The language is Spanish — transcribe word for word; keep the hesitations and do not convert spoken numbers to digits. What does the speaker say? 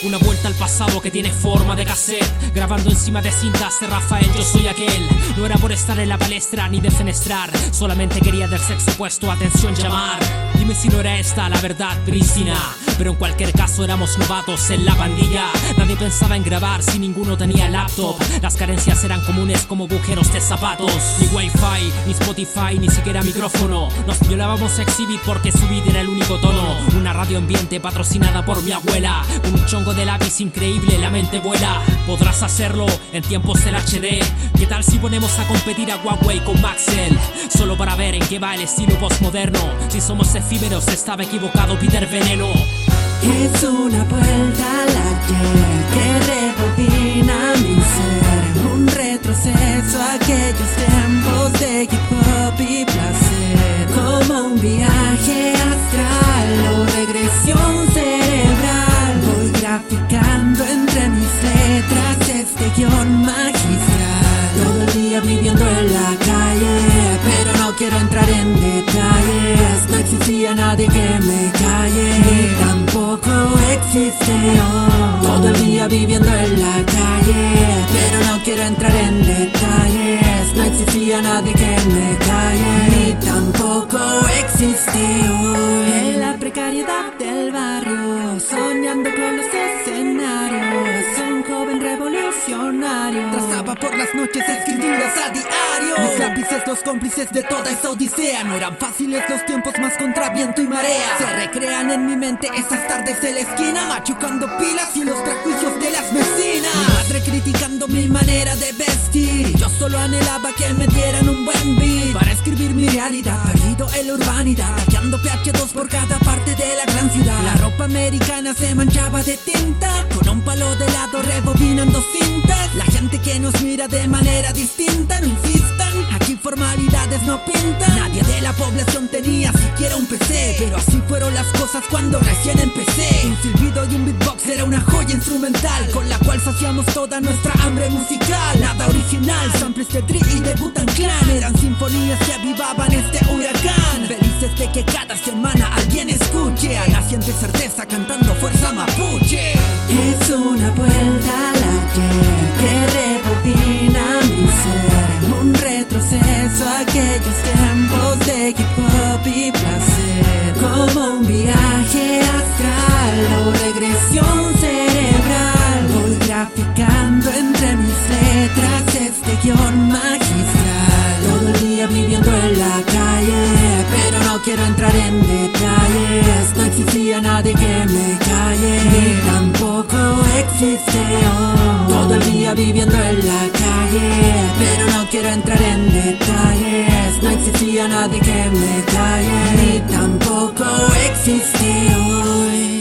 Una vuelta al pasado que tiene forma de cassette, grabando encima de cintas de Rafael, yo soy aquel. No era por estar en la palestra ni defenestrar, solamente quería del sexo opuesto atención llamar. Dime si no era esta la verdad prístina, pero en cualquier caso éramos novatos en la pandilla. Nadie pensaba en grabar si ninguno tenía laptop. Las carencias eran comunes como agujeros de zapatos. Ni wifi, ni Spotify, ni siquiera micrófono. Nos violábamos a exhibir porque su vida era el único tono. Una radio ambiente patrocinada por mi abuela, con un chongo de lápiz increíble, la mente vuela. Podrás hacerlo en tiempos del H D. ¿Qué tal si ponemos a competir a Huawei con Maxell? Solo para ver en qué va el estilo postmoderno. Si somos efímeros, estaba equivocado Peter Veneno. Es una vuelta al ayer que rebobina mi ser, un retroceso a aquellos tiempos de hip hop y placer, como un viaje astral o regresión cerebral. Voy graficando entre mis letras este guión magistral, todo el día viviendo en la calle, pero no quiero entrar en detalles. No existía nadie que me calle, ni tampoco existe hoy. Todo el día viviendo en la calle, pero no quiero entrar en detalles. No existía nadie que me calle, ni tampoco existe hoy. En la precariedad del barrio, soñando con los escenarios, un joven revolucionario trazaba por las noches escrituras a diario. Mis lápices, los cómplices de toda esa odisea. No eran fáciles los tiempos, más contra viento y marea. Se recrean en mi mente esas tardes de la esquina, machucando pilas y los prejuicios de las vecinas. Mi madre criticando mi manera de vestir, y yo solo anhelaba que me dieran un buen beat para escribir mi realidad, perdido en la urbanidad, hackeando P H dos por cada parte de la gran ciudad. La ropa americana se manchaba de tinta, con un palo de lado rebobinando cintas. La gente que nos mira de manera distinta, no insistan, aquí formalidades no pintan. Nadie de la población tenía siquiera un P C, pero así fueron las cosas cuando recién empecé. Un silbido y un beatbox era una joya instrumental, con la cual saciamos toda nuestra hambre musical. Nada original, samples de Dre y de Wu-Tang Clan eran sinfonías que avivaban este huracán. Felices de que cada semana alguien escuche a naciente certeza cantando fuerza mapuche. Es una vuelta al ayer que rebobina mi ser, un retroceso a aquellos tiempos de hip hop y placer, como un viaje astral o regresión cerebral. Voy graficando entre mis letras este guión magistral, todo el día viviendo en la calle, pero no quiero entrar en detalles. No existía nadie que me calle, ni tampoco existe hoy. Todo el día viviendo en la calle, pero no quiero entrar en detalles. No existía nadie que me calle, ni tampoco existe hoy.